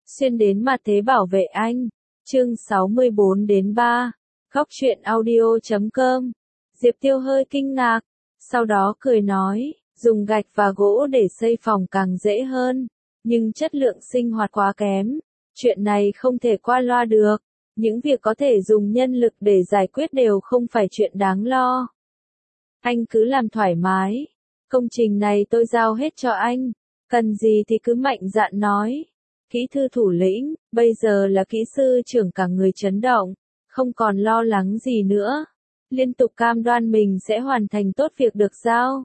Xuyên đến mà thế bảo vệ anh. Chương 64-3. Góc truyện audio.com. Diệp Tiêu hơi kinh ngạc, sau đó cười nói, dùng gạch và gỗ để xây phòng càng dễ hơn, nhưng chất lượng sinh hoạt quá kém. Chuyện này không thể qua loa được, những việc có thể dùng nhân lực để giải quyết đều không phải chuyện đáng lo. Anh cứ làm thoải mái, công trình này tôi giao hết cho anh, cần gì thì cứ mạnh dạn nói. Kỹ thư thủ lĩnh, bây giờ là kỹ sư trưởng, cả người chấn động, không còn lo lắng gì nữa. Liên tục cam đoan mình sẽ hoàn thành tốt việc được giao.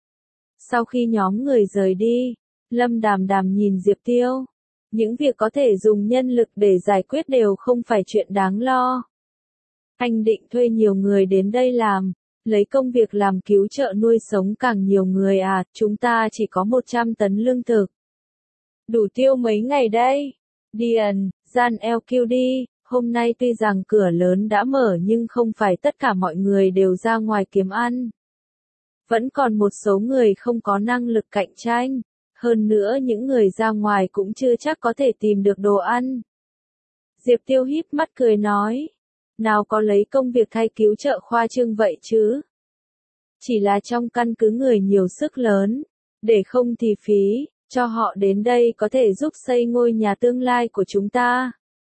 Sau khi nhóm người rời đi, Lâm Đàm Đàm nhìn Diệp Tiêu. Những việc có thể dùng nhân lực để giải quyết đều không phải chuyện đáng lo. Anh định thuê nhiều người đến đây làm, lấy công việc làm cứu trợ nuôi sống càng nhiều người à, chúng ta chỉ có 100 tấn lương thực. Đủ tiêu mấy ngày đây? Điền, Gian LQ đi, hôm nay tuy rằng cửa lớn đã mở nhưng không phải tất cả mọi người đều ra ngoài kiếm ăn. Vẫn còn một số người không có năng lực cạnh tranh, hơn nữa những người ra ngoài cũng chưa chắc có thể tìm được đồ ăn. Diệp Tiêu híp mắt cười nói, nào có lấy công việc thay cứu trợ khoa trương vậy chứ. Chỉ là trong căn cứ người nhiều sức lớn, để không thì phí. Cho họ đến đây có thể giúp xây ngôi nhà tương lai của chúng ta.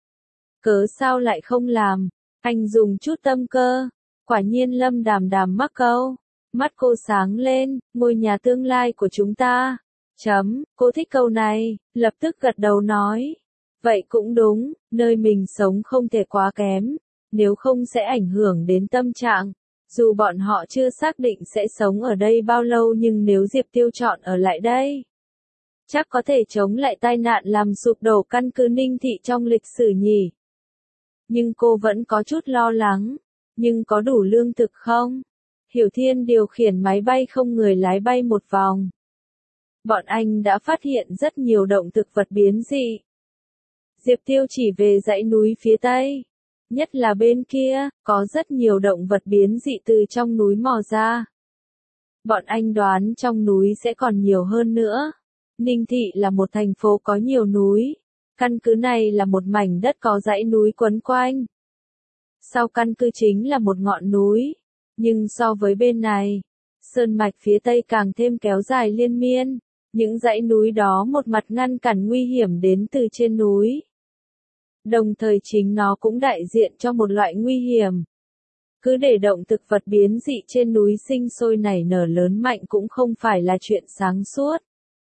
Cớ sao lại không làm, anh dùng chút tâm cơ. Quả nhiên Lâm Đàm Đàm mắc câu. Mắt cô sáng lên, ngôi nhà tương lai của chúng ta. Cô thích câu này, lập tức gật đầu nói. Vậy cũng đúng, nơi mình sống không thể quá kém, nếu không sẽ ảnh hưởng đến tâm trạng. Dù bọn họ chưa xác định sẽ sống ở đây bao lâu nhưng nếu Diệp Tiêu chọn ở lại đây, chắc có thể chống lại tai nạn làm sụp đổ căn cứ Ninh Thị trong lịch sử nhỉ. Nhưng cô vẫn có chút lo lắng. Nhưng có đủ lương thực không? Hiểu Thiên điều khiển máy bay không người lái bay một vòng. Bọn anh đã phát hiện rất nhiều động thực vật biến dị. Diệp Tiêu chỉ về dãy núi phía Tây. Nhất là bên kia, có rất nhiều động vật biến dị từ trong núi mò ra. Bọn anh đoán trong núi sẽ còn nhiều hơn nữa. Ninh Thị là một thành phố có nhiều núi. Căn cứ này là một mảnh đất có dãy núi quấn quanh. Sau căn cứ chính là một ngọn núi. Nhưng so với bên này, sơn mạch phía tây càng thêm kéo dài liên miên. Những dãy núi đó một mặt ngăn cản nguy hiểm đến từ trên núi. Đồng thời chính nó cũng đại diện cho một loại nguy hiểm. Cứ để động thực vật biến dị trên núi sinh sôi nảy nở lớn mạnh cũng không phải là chuyện sáng suốt.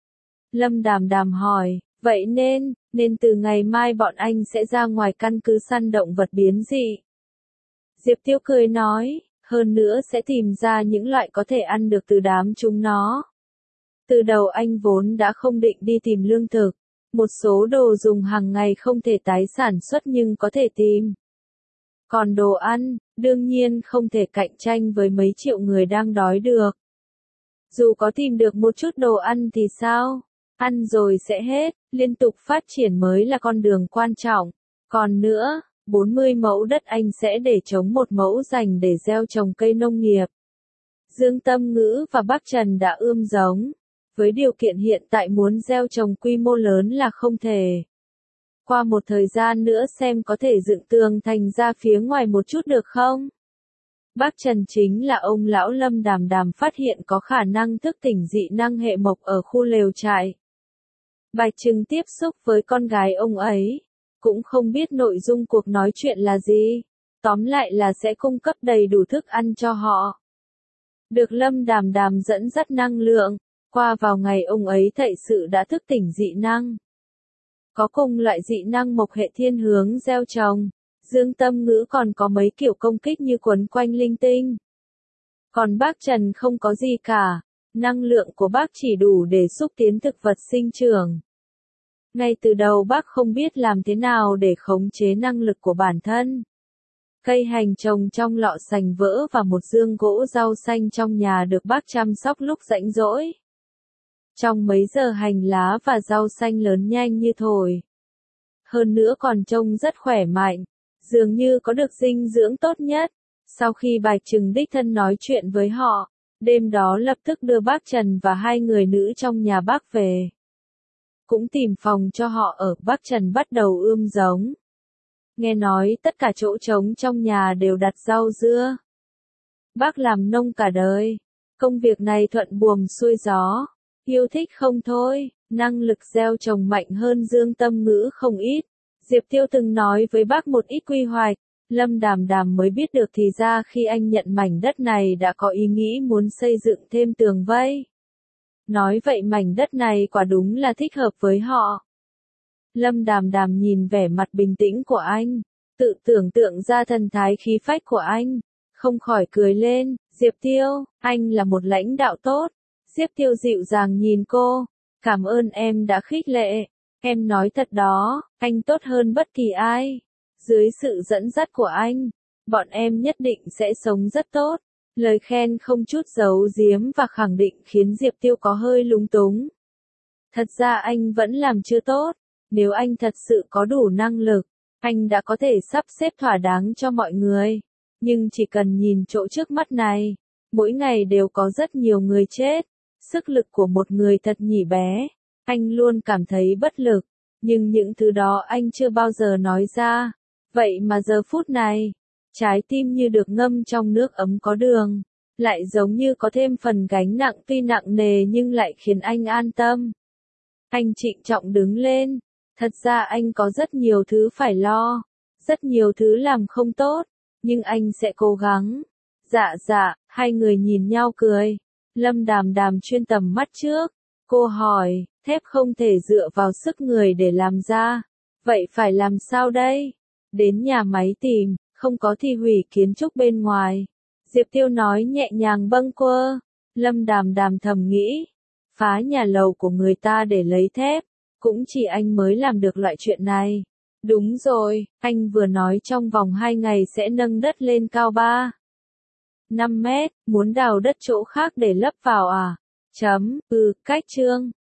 Lâm Đàm Đàm hỏi, vậy nên từ ngày mai bọn anh sẽ ra ngoài căn cứ săn động vật biến dị. Diệp Tiêu cười nói, hơn nữa sẽ tìm ra những loại có thể ăn được từ đám chúng nó. Từ đầu anh vốn đã không định đi tìm lương thực, một số đồ dùng hàng ngày không thể tái sản xuất nhưng có thể tìm. Còn đồ ăn, đương nhiên không thể cạnh tranh với mấy triệu người đang đói được. Dù có tìm được một chút đồ ăn thì sao? Ăn rồi sẽ hết, liên tục phát triển mới là con đường quan trọng. Còn nữa, 40 mẫu đất anh sẽ để trống một mẫu dành để gieo trồng cây nông nghiệp. Dương Tâm Ngữ và Bắc Trần đã ươm giống. Với điều kiện hiện tại muốn gieo trồng quy mô lớn là không thể. Qua một thời gian nữa xem có thể dựng tường thành ra phía ngoài một chút được không? Bác Trần chính là ông lão Lâm Đàm Đàm phát hiện có khả năng thức tỉnh dị năng hệ mộc ở khu lều trại. Bạch Trừng tiếp xúc với con gái ông ấy, cũng không biết nội dung cuộc nói chuyện là gì. Tóm lại là sẽ cung cấp đầy đủ thức ăn cho họ. Được Lâm Đàm Đàm dẫn dắt năng lượng, qua vào ngày ông ấy thật sự đã thức tỉnh dị năng. Có cùng loại dị năng mộc hệ thiên hướng gieo trồng. Dương Tâm Ngữ còn có mấy kiểu công kích như quấn quanh linh tinh. Còn bác Trần không có gì cả, năng lượng của bác chỉ đủ để xúc tiến thực vật sinh trưởng. Ngay từ đầu bác không biết làm thế nào để khống chế năng lực của bản thân. Cây hành trồng trong lọ sành vỡ và một dương gỗ rau xanh trong nhà được bác chăm sóc lúc rảnh rỗi. Trong mấy giờ hành lá và rau xanh lớn nhanh như thổi. Hơn nữa còn trông rất khỏe mạnh, dường như có được dinh dưỡng tốt nhất. Sau khi Bạch Trừng đích thân nói chuyện với họ, đêm đó lập tức đưa bác Trần và hai người nữ trong nhà bác về. cũng tìm phòng cho họ ở. Bác Trần bắt đầu ươm giống. Nghe nói tất cả chỗ trống trong nhà đều đặt rau dưa. Bác làm nông cả đời. Công việc này thuận buồm xuôi gió. Yêu thích không thôi, năng lực gieo trồng mạnh hơn Dương Tâm Ngữ không ít. Diệp Tiêu từng nói với bác một ít quy hoạch. Lâm Đàm Đàm mới biết được thì ra khi anh nhận mảnh đất này đã có ý nghĩ muốn xây dựng thêm tường vây. Nói vậy mảnh đất này quả đúng là thích hợp với họ. Lâm Đàm Đàm nhìn vẻ mặt bình tĩnh của anh, tự tưởng tượng ra thần thái khí phách của anh, không khỏi cười lên. Diệp Tiêu, anh là một lãnh đạo tốt. Diệp Tiêu dịu dàng nhìn cô, cảm ơn em đã khích lệ. Em nói thật đó, anh tốt hơn bất kỳ ai. Dưới sự dẫn dắt của anh, bọn em nhất định sẽ sống rất tốt. Lời khen không chút giấu giếm và khẳng định khiến Diệp Tiêu có hơi lúng túng. Thật ra anh vẫn làm chưa tốt. Nếu anh thật sự có đủ năng lực, anh đã có thể sắp xếp thỏa đáng cho mọi người. Nhưng chỉ cần nhìn chỗ trước mắt này, mỗi ngày đều có rất nhiều người chết. Sức lực của một người thật nhỉ bé. Anh luôn cảm thấy bất lực. Nhưng những thứ đó anh chưa bao giờ nói ra. Vậy mà giờ phút này, trái tim như được ngâm trong nước ấm có đường, lại giống như có thêm phần gánh nặng tuy nặng nề nhưng lại khiến anh an tâm. Anh trịnh trọng đứng lên. Thật ra anh có rất nhiều thứ phải lo, rất nhiều thứ làm không tốt, nhưng anh sẽ cố gắng. Dạ, hai người nhìn nhau cười. Lâm Đàm Đàm chuyên tầm mắt trước. Cô hỏi, thép không thể dựa vào sức người để làm ra. Vậy phải làm sao đây? Đến nhà máy tìm, không có thì hủy kiến trúc bên ngoài. Diệp Tiêu nói nhẹ nhàng bâng quơ. Lâm Đàm Đàm thầm nghĩ, phá nhà lầu của người ta để lấy thép, cũng chỉ anh mới làm được loại chuyện này. Đúng rồi, anh vừa nói trong vòng 2 ngày sẽ nâng đất lên cao 5 mét, muốn đào đất chỗ khác để lấp vào à? Cách chương